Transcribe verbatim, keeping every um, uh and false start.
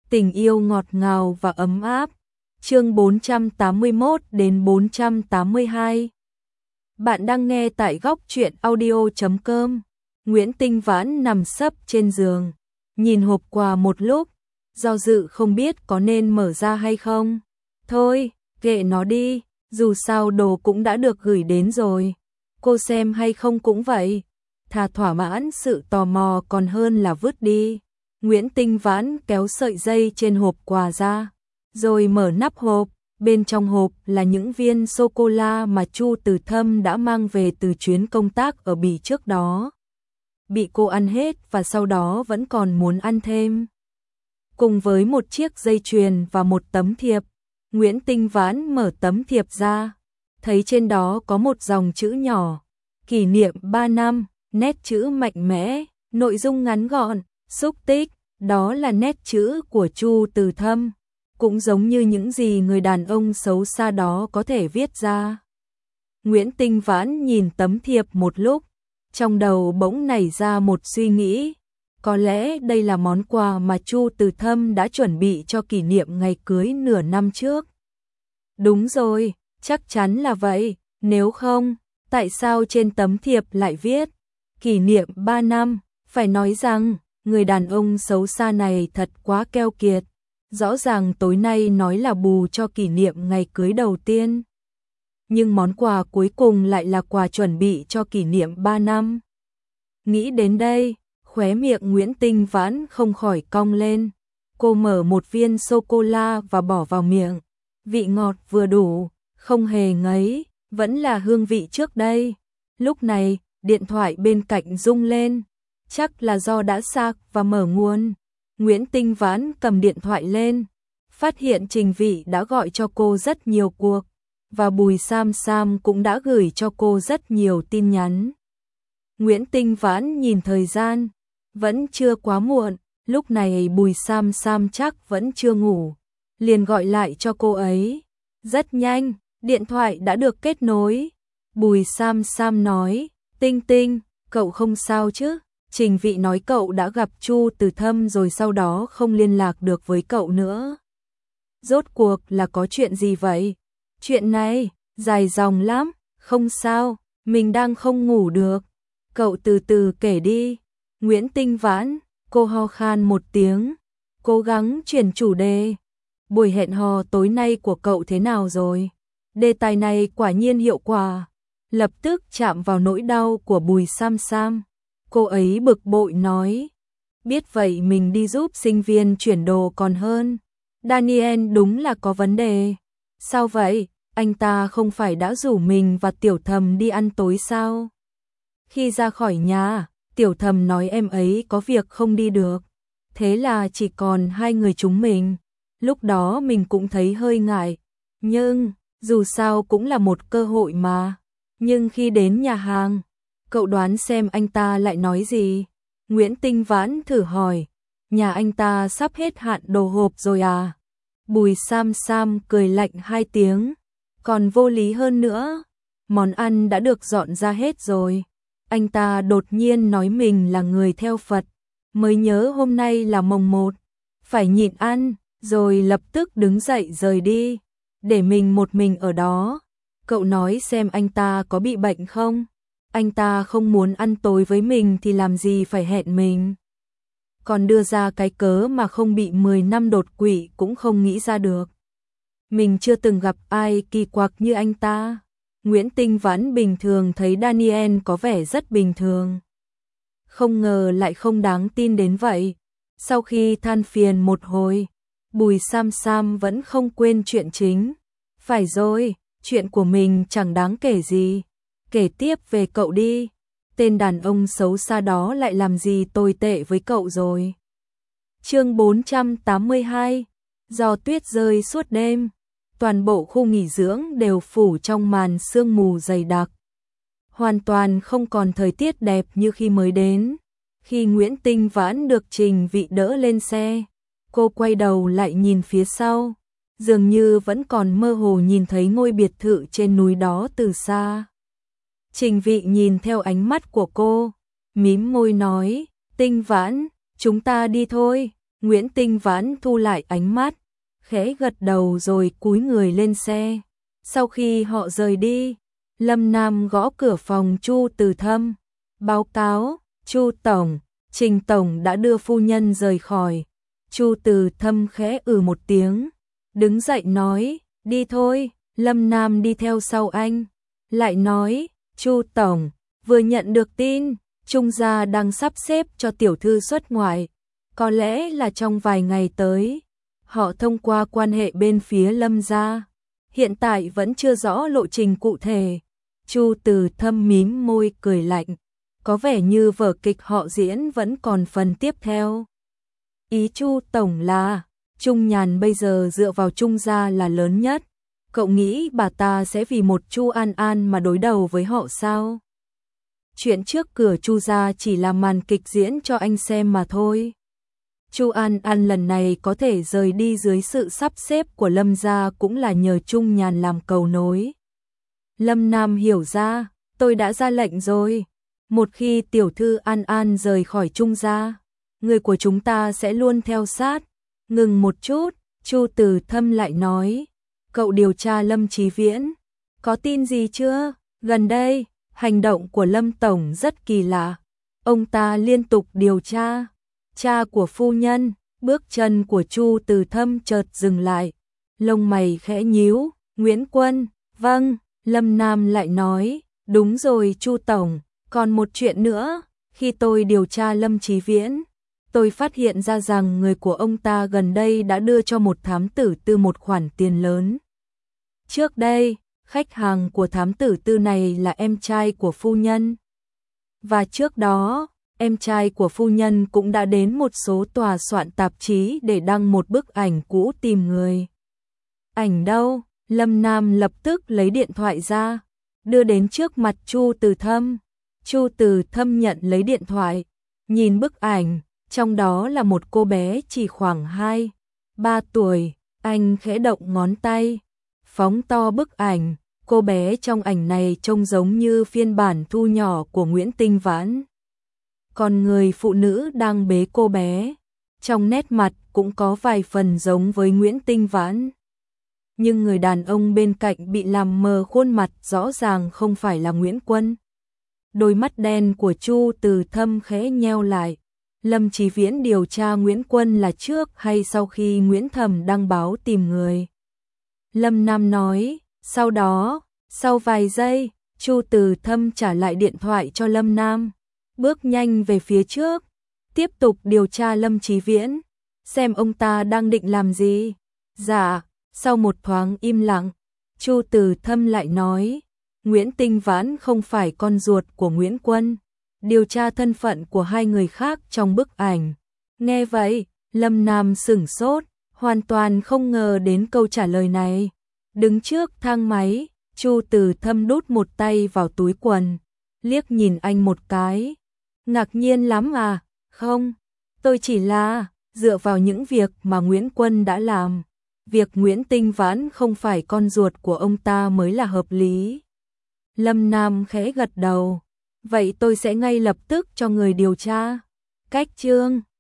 Tình yêu ngọt ngào và ấm áp. Chương bốn trăm tám mươi mốt đến bốn trăm tám mươi hai. Bạn đang nghe tại góc truyện audio chấm com. Nguyễn Tinh Vãn nằm sấp trên giường, nhìn hộp quà một lúc, do dự không biết có nên mở ra hay không. Thôi, kệ nó đi, dù sao đồ cũng đã được gửi đến rồi. Cô xem hay không cũng vậy, thà thỏa mãn sự tò mò còn hơn là vứt đi. Nguyễn Tinh Vãn kéo sợi dây trên hộp quà ra, rồi mở nắp hộp. Bên trong hộp là những viên sô-cô-la mà Chu Từ Thâm đã mang về từ chuyến công tác ở Bỉ trước đó. Bị cô ăn hết và sau đó vẫn còn muốn ăn thêm. Cùng với một chiếc dây chuyền và một tấm thiệp, Nguyễn Tinh Vãn mở tấm thiệp ra, thấy trên đó có một dòng chữ nhỏ, kỷ niệm ba năm, nét chữ mạnh mẽ, nội dung ngắn gọn, xúc tích, đó là nét chữ của Chu Từ Thâm, cũng giống như những gì người đàn ông xấu xa đó có thể viết ra. Nguyễn Tinh Vãn nhìn tấm thiệp một lúc, trong đầu bỗng nảy ra một suy nghĩ, có lẽ đây là món quà mà Chu Từ Thâm đã chuẩn bị cho kỷ niệm ngày cưới nửa năm trước. Đúng rồi, chắc chắn là vậy, nếu không, tại sao trên tấm thiệp lại viết kỷ niệm ba năm, phải nói rằng người đàn ông xấu xa này thật quá keo kiệt. Rõ ràng tối nay nói là bù cho kỷ niệm ngày cưới đầu tiên, nhưng món quà cuối cùng lại là quà chuẩn bị cho kỷ niệm ba năm. Nghĩ đến đây, khóe miệng Nguyễn Tinh Vãn không khỏi cong lên. Cô mở một viên sô-cô-la và bỏ vào miệng. Vị ngọt vừa đủ, không hề ngấy, vẫn là hương vị trước đây. Lúc này, điện thoại bên cạnh rung lên, chắc là do đã sạc và mở nguồn. Nguyễn Tinh Vãn cầm điện thoại lên, phát hiện Trình Vị đã gọi cho cô rất nhiều cuộc, và Bùi Sam Sam cũng đã gửi cho cô rất nhiều tin nhắn. Nguyễn Tinh Vãn nhìn thời gian, vẫn chưa quá muộn, lúc này Bùi Sam Sam chắc vẫn chưa ngủ, liền gọi lại cho cô ấy. Rất nhanh, điện thoại đã được kết nối. Bùi Sam Sam nói, Tinh Tinh, cậu không sao chứ? Trình Vị nói cậu đã gặp Chu Từ Thâm rồi sau đó không liên lạc được với cậu nữa. Rốt cuộc là có chuyện gì vậy? Chuyện này, dài dòng lắm, không sao, mình đang không ngủ được. Cậu từ từ kể đi. Nguyễn Tinh Vãn, cô ho khan một tiếng, cố gắng chuyển chủ đề. Buổi hẹn hò tối nay của cậu thế nào rồi? Đề tài này quả nhiên hiệu quả, lập tức chạm vào nỗi đau của Bùi Sam Sam. Cô ấy bực bội nói, biết vậy mình đi giúp sinh viên chuyển đồ còn hơn. Daniel đúng là có vấn đề. Sao vậy? Anh ta không phải đã rủ mình và Tiểu Thầm đi ăn tối sao? Khi ra khỏi nhà, Tiểu Thầm nói em ấy có việc không đi được. Thế là chỉ còn hai người chúng mình. Lúc đó mình cũng thấy hơi ngại. Nhưng, dù sao cũng là một cơ hội mà. Nhưng khi đến nhà hàng, cậu đoán xem anh ta lại nói gì? Nguyễn Tinh Vãn thử hỏi, nhà anh ta sắp hết hạn đồ hộp rồi à? Bùi Sam Sam cười lạnh hai tiếng, còn vô lý hơn nữa, món ăn đã được dọn ra hết rồi. Anh ta đột nhiên nói mình là người theo Phật, mới nhớ hôm nay là mồng một, phải nhịn ăn, rồi lập tức đứng dậy rời đi, để mình một mình ở đó. Cậu nói xem anh ta có bị bệnh không? Anh ta không muốn ăn tối với mình thì làm gì phải hẹn mình. Còn đưa ra cái cớ mà không bị mười năm đột quỵ cũng không nghĩ ra được. Mình chưa từng gặp ai kỳ quặc như anh ta. Nguyễn Tinh Vãn bình thường thấy Daniel có vẻ rất bình thường, không ngờ lại không đáng tin đến vậy. Sau khi than phiền một hồi, Bùi Sam Sam vẫn không quên chuyện chính. Phải rồi, chuyện của mình chẳng đáng kể gì. Kể tiếp về cậu đi, tên đàn ông xấu xa đó lại làm gì tồi tệ với cậu rồi? Chương bốn trăm tám mươi hai. Do tuyết rơi suốt đêm, toàn bộ khu nghỉ dưỡng đều phủ trong màn sương mù dày đặc. Hoàn toàn không còn thời tiết đẹp như khi mới đến. Khi Nguyễn Tinh Vãn được Trình Vị đỡ lên xe, cô quay đầu lại nhìn phía sau, dường như vẫn còn mơ hồ nhìn thấy ngôi biệt thự trên núi đó từ xa. Trình Vị nhìn theo ánh mắt của cô, mím môi nói, Tinh Vãn, chúng ta đi thôi. Nguyễn Tinh Vãn thu lại ánh mắt, khẽ gật đầu rồi cúi người lên xe. Sau khi họ rời đi, Lâm Nam gõ cửa phòng Chu Từ Thâm, báo cáo, Chu tổng, Trình tổng đã đưa phu nhân rời khỏi. Chu Từ Thâm khẽ ừ một tiếng, đứng dậy nói, đi thôi. Lâm Nam đi theo sau anh, lại nói, Chu tổng, vừa nhận được tin, Trung gia đang sắp xếp cho tiểu thư xuất ngoại, có lẽ là trong vài ngày tới. Họ thông qua quan hệ bên phía Lâm gia, hiện tại vẫn chưa rõ lộ trình cụ thể. Chu Từ Thâm mím môi cười lạnh, có vẻ như vở kịch họ diễn vẫn còn phần tiếp theo. Ý Chu tổng là, Trung Nhàn bây giờ dựa vào Trung gia là lớn nhất. Cậu nghĩ bà ta sẽ vì một Chu An An mà đối đầu với họ sao? Chuyện trước cửa Chu gia chỉ là màn kịch diễn cho anh xem mà thôi. Chu An An lần này có thể rời đi dưới sự sắp xếp của Lâm gia cũng là nhờ Trung Nhàn làm cầu nối. Lâm Nam hiểu ra, tôi đã ra lệnh rồi. Một khi tiểu thư An An rời khỏi Trung gia, người của chúng ta sẽ luôn theo sát. Ngừng một chút, Chu Từ Thâm lại nói, cậu điều tra Lâm Chí Viễn, có tin gì chưa? Gần đây, hành động của Lâm tổng rất kỳ lạ. Ông ta liên tục điều tra. Cha của phu nhân, bước chân của Chu Từ Thâm chợt dừng lại. Lông mày khẽ nhíu, Nguyễn Quân, vâng. Lâm Nam lại nói, đúng rồi Chu tổng, còn một chuyện nữa, khi tôi điều tra Lâm Chí Viễn, tôi phát hiện ra rằng người của ông ta gần đây đã đưa cho một thám tử tư một khoản tiền lớn. Trước đây, khách hàng của thám tử tư này là em trai của phu nhân. Và trước đó, em trai của phu nhân cũng đã đến một số tòa soạn tạp chí để đăng một bức ảnh cũ tìm người. Ảnh đâu? Lâm Nam lập tức lấy điện thoại ra, đưa đến trước mặt Chu Từ Thâm. Chu Từ Thâm nhận lấy điện thoại, nhìn bức ảnh, trong đó là một cô bé chỉ khoảng hai, ba tuổi. Anh khẽ động ngón tay, phóng to bức ảnh. Cô bé trong ảnh này trông giống như phiên bản thu nhỏ của Nguyễn Tinh Vãn. Còn người phụ nữ đang bế cô bé, trong nét mặt cũng có vài phần giống với Nguyễn Tinh Vãn. Nhưng người đàn ông bên cạnh bị làm mờ khuôn mặt rõ ràng không phải là Nguyễn Quân. Đôi mắt đen của Chu Từ Thâm khẽ nheo lại. Lâm Chí Viễn điều tra Nguyễn Quân là trước hay sau khi Nguyễn Thầm đăng báo tìm người? Lâm Nam nói, sau đó, sau vài giây, Chu Từ Thâm trả lại điện thoại cho Lâm Nam, bước nhanh về phía trước, tiếp tục điều tra Lâm Chí Viễn, xem ông ta đang định làm gì. Dạ. Sau một thoáng im lặng, Chu Từ Thâm lại nói, Nguyễn Tinh Vãn không phải con ruột của Nguyễn Quân, điều tra thân phận của hai người khác trong bức ảnh. Nghe vậy, Lâm Nam sửng sốt, hoàn toàn không ngờ đến câu trả lời này. Đứng trước thang máy, Chu Từ Thâm đút một tay vào túi quần, liếc nhìn anh một cái. Ngạc nhiên lắm à? Không, tôi chỉ là dựa vào những việc mà Nguyễn Quân đã làm. Việc Nguyễn Tinh Vãn không phải con ruột của ông ta mới là hợp lý. Lâm Nam khẽ gật đầu. Vậy tôi sẽ ngay lập tức cho người điều tra. Cách chương